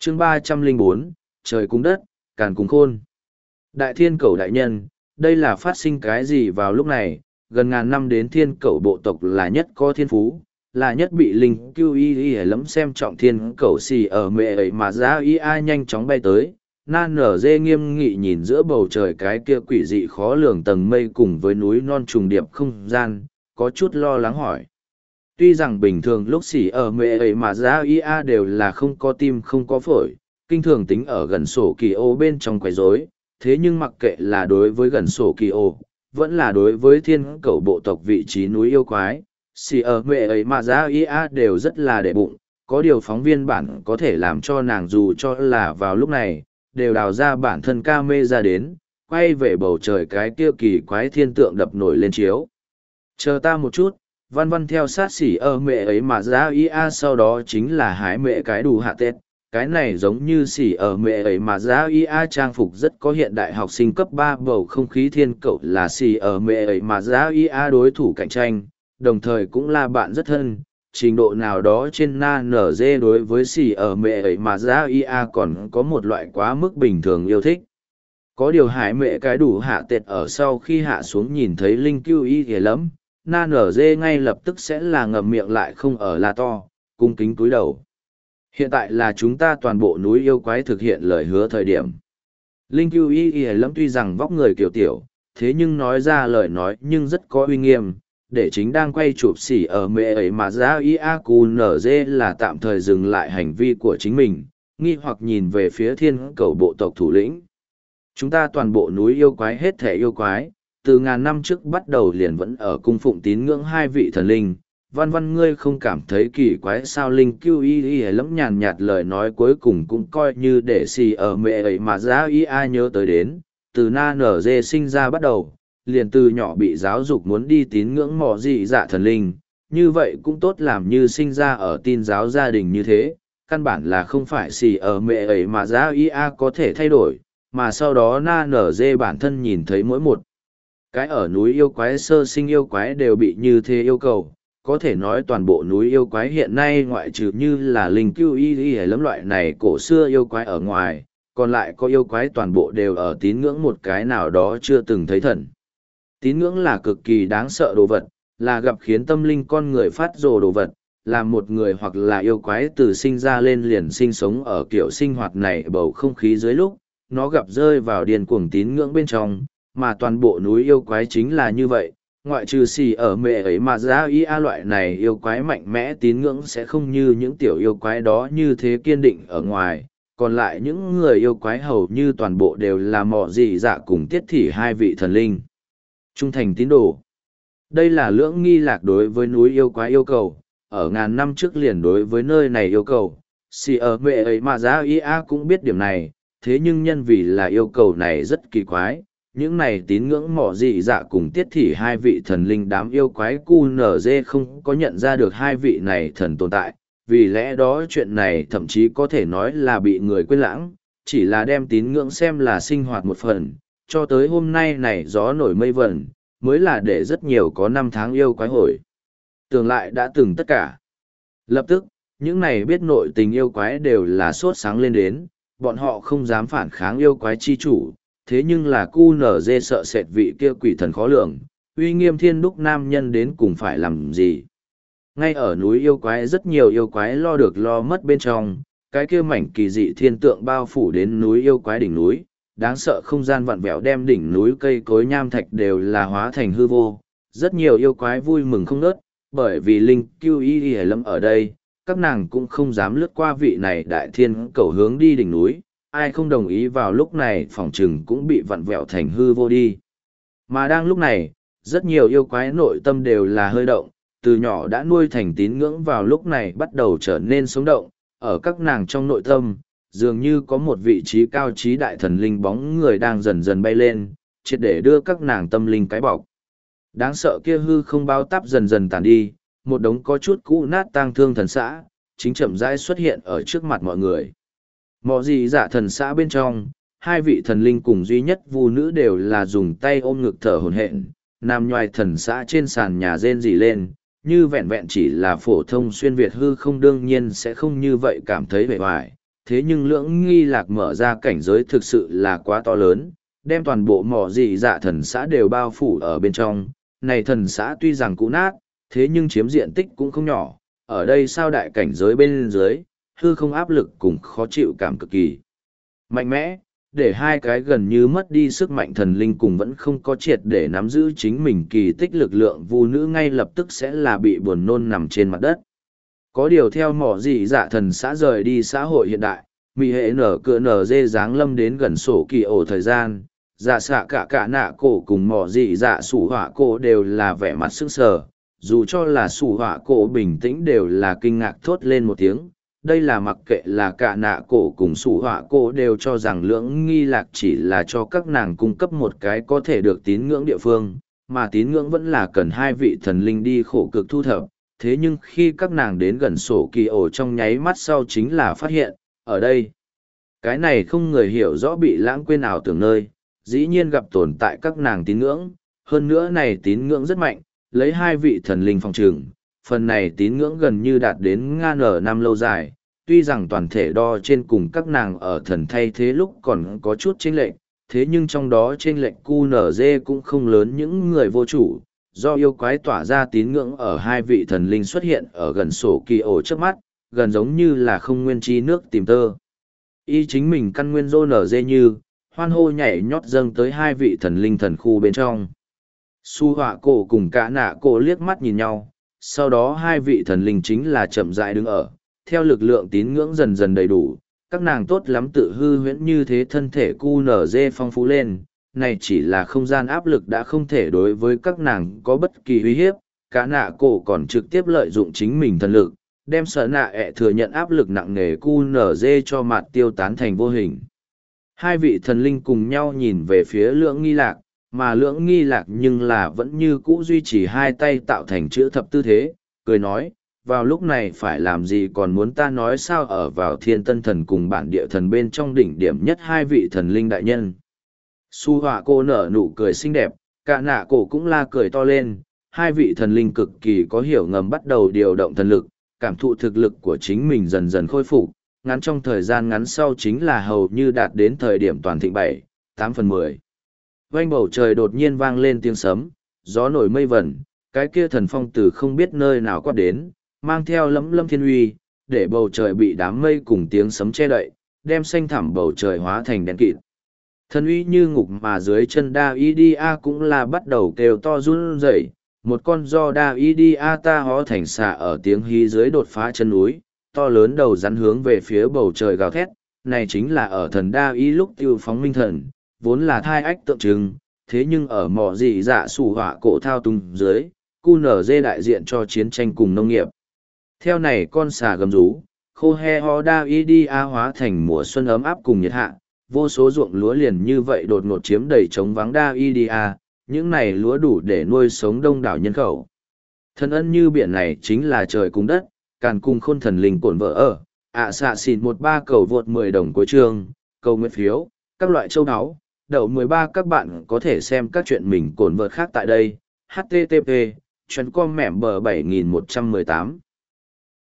chương 304, trời cùng đất, càn cùng khôn. Đại thiên cẩu đại nhân, đây là phát sinh cái gì vào lúc này? Gần ngàn năm đến thiên cẩu bộ tộc là nhất có thiên phú, là nhất bị linh cưu y lẫm xem trọng thiên cẩu xì ở mẹ ấy mà ra y ai nhanh chóng bay tới. Na nở dê nghiêm nghị nhìn giữa bầu trời cái kia quỷ dị khó lường tầng mây cùng với núi non trùng điệp không gian, có chút lo lắng hỏi. Tuy rằng bình thường lúc xỉ ở mẹ ấy mà ra ia đều là không có tim không có phổi, kinh thường tính ở gần sổ kỳ ô bên trong quấy rối, thế nhưng mặc kệ là đối với gần sổ kỳ ô, vẫn là đối với thiên cầu bộ tộc vị trí núi yêu quái, xỉ ở mẹ ấy mà ra ia đều rất là để bụng, có điều phóng viên bản có thể làm cho nàng dù cho là vào lúc này, đều đào ra bản thân ca mê ra đến, quay về bầu trời cái kia kỳ quái thiên tượng đập nổi lên chiếu. Chờ ta một chút, văn văn theo sát xỉ ở mẹ ấy mà ra ia sau đó chính là hái mẹ cái đủ hạ tết. Cái này giống như xỉ ở mẹ ấy mà ra ia trang phục rất có hiện đại học sinh cấp 3 bầu không khí thiên cậu là xỉ ở mẹ ấy mà ra ia đối thủ cạnh tranh, đồng thời cũng là bạn rất thân. Trình độ nào đó trên na nở dê đối với xỉ ở mẹ ấy mà ra ia còn có một loại quá mức bình thường yêu thích. Có điều hải mẹ cái đủ hạ tệt ở sau khi hạ xuống nhìn thấy linh cưu y ghề lắm, na nở dê ngay lập tức sẽ là ngậm miệng lại không ở là to, cung kính cúi đầu. Hiện tại là chúng ta toàn bộ núi yêu quái thực hiện lời hứa thời điểm. Linh cưu y ghề lắm tuy rằng vóc người kiểu tiểu, thế nhưng nói ra lời nói nhưng rất có uy nghiêm, để chính đang quay chụp xỉ ở mẹ ấy mà ra ia cù nở dê là tạm thời dừng lại hành vi của chính mình, nghi hoặc nhìn về phía thiên cầu bộ tộc thủ lĩnh. Chúng ta toàn bộ núi yêu quái hết thể yêu quái, từ ngàn năm trước bắt đầu liền vẫn ở cung phụng tín ngưỡng hai vị thần linh. Văn văn ngươi không cảm thấy kỳ quái sao linh cưu y lẫm nhàn nhạt lời nói cuối cùng cũng coi như để xì ở mẹ ấy mà ra ia nhớ tới đến, từ na nở dê sinh ra bắt đầu, liền từ nhỏ bị giáo dục muốn đi tín ngưỡng mò dị dạ thần linh, như vậy cũng tốt làm như sinh ra ở tin giáo gia đình như thế, căn bản là không phải xì ở mẹ ấy mà ra ia có thể thay đổi, mà sau đó na nở dê bản thân nhìn thấy mỗi một cái ở núi yêu quái sơ sinh yêu quái đều bị như thế yêu cầu, có thể nói toàn bộ núi yêu quái hiện nay ngoại trừ như là linh cưu y lẫm loại này cổ xưa yêu quái ở ngoài, còn lại có yêu quái toàn bộ đều ở tín ngưỡng một cái nào đó chưa từng thấy thần. Tín ngưỡng là cực kỳ đáng sợ đồ vật, là gặp khiến tâm linh con người phát rồ đồ vật, là một người hoặc là yêu quái từ sinh ra lên liền sinh sống ở kiểu sinh hoạt này bầu không khí dưới lúc, nó gặp rơi vào điên cuồng tín ngưỡng bên trong, mà toàn bộ núi yêu quái chính là như vậy, ngoại trừ xì ở mẹ ấy mà ra ia loại này yêu quái mạnh mẽ tín ngưỡng sẽ không như những tiểu yêu quái đó như thế kiên định ở ngoài, còn lại những người yêu quái hầu như toàn bộ đều là mọ dị dạ cùng tiết thị hai vị thần linh. Trung thành tín đồ. Đây là lưỡng nghi lạc đối với núi yêu quái yêu cầu, ở ngàn năm trước liền đối với nơi này yêu cầu, xì ở mẹ ấy mà ra ia cũng biết điểm này, thế nhưng nhân vì là yêu cầu này rất kỳ quái, những này tín ngưỡng mỏ dị dạ cùng tiết thị hai vị thần linh đám yêu quái QNZ không có nhận ra được hai vị này thần tồn tại, vì lẽ đó chuyện này thậm chí có thể nói là bị người quên lãng, chỉ là đem tín ngưỡng xem là sinh hoạt một phần, cho tới hôm nay này gió nổi mây vẩn, mới là để rất nhiều có năm tháng yêu quái hồi. Tưởng lại đã từng tất cả. Lập tức, những này biết nội tình yêu quái đều là sốt sáng lên đến, bọn họ không dám phản kháng yêu quái chi chủ, thế nhưng là QNZ sợ sệt vị kia quỷ thần khó lường, uy nghiêm thiên đúc nam nhân đến cùng phải làm gì. Ngay ở núi yêu quái rất nhiều yêu quái lo được lo mất bên trong, cái kia mảnh kỳ dị thiên tượng bao phủ đến núi yêu quái đỉnh núi, đáng sợ không gian vặn vẹo đem đỉnh núi cây cối nham thạch đều là hóa thành hư vô. Rất nhiều yêu quái vui mừng không nớt, bởi vì linh cưu y lâm ở đây, các nàng cũng không dám lướt qua vị này đại thiên cầu hướng đi đỉnh núi, ai không đồng ý vào lúc này phỏng chừng cũng bị vặn vẹo thành hư vô đi. Mà đang lúc này, rất nhiều yêu quái nội tâm đều là hơi động, từ nhỏ đã nuôi thành tín ngưỡng vào lúc này bắt đầu trở nên sống động, ở các nàng trong nội tâm, dường như có một vị trí cao trí đại thần linh bóng người đang dần dần bay lên, triệt để đưa các nàng tâm linh cái bọc. Đáng sợ kia hư không bao táp dần dần tàn đi, một đống có chút cũ nát tang thương thần xã, chính chậm rãi xuất hiện ở trước mặt mọi người. Mọ gì dạ thần xã bên trong, hai vị thần linh cùng duy nhất vu nữ đều là dùng tay ôm ngực thở hổn hển, nằm nhoài thần xã trên sàn nhà rên rỉ lên, như vẹn vẹn chỉ là phổ thông xuyên Việt hư không đương nhiên sẽ không như vậy cảm thấy vẻ vải. thế nhưng lưỡng nghi lạc mở ra cảnh giới thực sự là quá to lớn, đem toàn bộ mỏ dị dạ thần xã đều bao phủ ở bên trong. Này thần xã tuy rằng cũ nát, thế nhưng chiếm diện tích cũng không nhỏ, ở đây sao đại cảnh giới bên dưới, hư không áp lực cùng khó chịu cảm cực kỳ mạnh mẽ, để hai cái gần như mất đi sức mạnh thần linh cùng vẫn không có triệt để nắm giữ chính mình kỳ tích lực lượng vu nữ ngay lập tức sẽ là bị buồn nôn nằm trên mặt đất. Có điều theo mỏ dị dạ thần xã rời đi xã hội hiện đại, mỹ hệ nở cửa nở dê dáng lâm đến gần sổ kỳ ổ thời gian, dạ xạ cả nạ cổ cùng mỏ dị dạ sủ họa cổ đều là vẻ mặt sững sờ, dù cho là sủ họa cổ bình tĩnh đều là kinh ngạc thốt lên một tiếng. Đây là mặc kệ là cả nạ cổ cùng sủ họa cổ đều cho rằng lưỡng nghi lạc chỉ là cho các nàng cung cấp một cái có thể được tín ngưỡng địa phương, mà tín ngưỡng vẫn là cần hai vị thần linh đi khổ cực thu thập. Thế nhưng khi các nàng đến gần sổ kỳ ổ trong nháy mắt sau chính là phát hiện, ở đây, cái này không người hiểu rõ bị lãng quên ảo tưởng nơi, dĩ nhiên gặp tồn tại các nàng tín ngưỡng, hơn nữa này tín ngưỡng rất mạnh, lấy hai vị thần linh phòng trường, phần này tín ngưỡng gần như đạt đến ngàn ở năm lâu dài, tuy rằng toàn thể đo trên cùng các nàng ở thần thay thế lúc còn có chút chênh lệch, thế nhưng trong đó chênh lệch QNZ cũng không lớn những người vô chủ, do yêu quái tỏa ra tín ngưỡng ở hai vị thần linh xuất hiện ở gần sổ kỳ ổ trước mắt, gần giống như là không nguyên chi nước tìm tơ. Y chính mình căn nguyên rô nở dê như, hoan hô nhảy nhót dâng tới hai vị thần linh thần khu bên trong. Su họa cổ cùng cả nạ cổ liếc mắt nhìn nhau, sau đó hai vị thần linh chính là chậm rãi đứng ở, theo lực lượng tín ngưỡng dần dần đầy đủ, các nàng tốt lắm tự hư huyễn như thế thân thể QNZ phong phú lên, này chỉ là không gian áp lực đã không thể đối với các nàng có bất kỳ uy hiếp, cả nạ cổ còn trực tiếp lợi dụng chính mình thần lực, đem sở nạ ẹ thừa nhận áp lực nặng nề QNZ cho mặt tiêu tán thành vô hình. Hai vị thần linh cùng nhau nhìn về phía lưỡng nghi lạc, mà lưỡng nghi lạc nhưng là vẫn như cũ duy trì hai tay tạo thành chữ thập tư thế, cười nói, vào lúc này phải làm gì còn muốn ta nói sao ở vào thiên tân thần cùng bản địa thần bên trong đỉnh điểm nhất hai vị thần linh đại nhân. Su họa cô nở nụ cười xinh đẹp, cả nạ cổ cũng la cười to lên, hai vị thần linh cực kỳ có hiểu ngầm bắt đầu điều động thần lực, cảm thụ thực lực của chính mình dần dần khôi phục, ngắn trong thời gian ngắn sau chính là hầu như đạt đến thời điểm toàn thịnh 7/8/10. Vang bầu trời đột nhiên vang lên tiếng sấm, gió nổi mây vẩn, cái kia thần phong từ không biết nơi nào quát đến, mang theo lấm lâm thiên uy, để bầu trời bị đám mây cùng tiếng sấm che đậy, đem xanh thẳm bầu trời hóa thành đen kịt. Thần uy như ngục mà dưới chân Davidia cũng là bắt đầu kêu to run rẩy, một con do Davidia ta hó thành xà ở tiếng hí dưới đột phá chân núi, to lớn đầu rắn hướng về phía bầu trời gào thét, này chính là ở thần Davi lúc tiêu phóng minh thần, vốn là thai ách tượng trưng, thế nhưng ở mỏ dị dạ sủ họa cổ thao tung dưới, QNZ đại diện cho chiến tranh cùng nông nghiệp. Theo này con xà gầm rú, khô he ho Davidia hóa thành mùa xuân ấm áp cùng nhiệt hạ, vô số ruộng lúa liền như vậy đột ngột chiếm đầy trống vắng Davidia, những này lúa đủ để nuôi sống đông đảo nhân khẩu. Thần ân như biển này chính là trời cùng đất, càn cùng khôn thần linh cổn vợ ở, xạ xịn 13 cầu vượt 10 đồng cuối chương, cầu nguyện phiếu, các loại châu áo, đậu 13 các bạn có thể xem các chuyện mình cổn vợt khác tại đây, http://com mẻm bờ 7118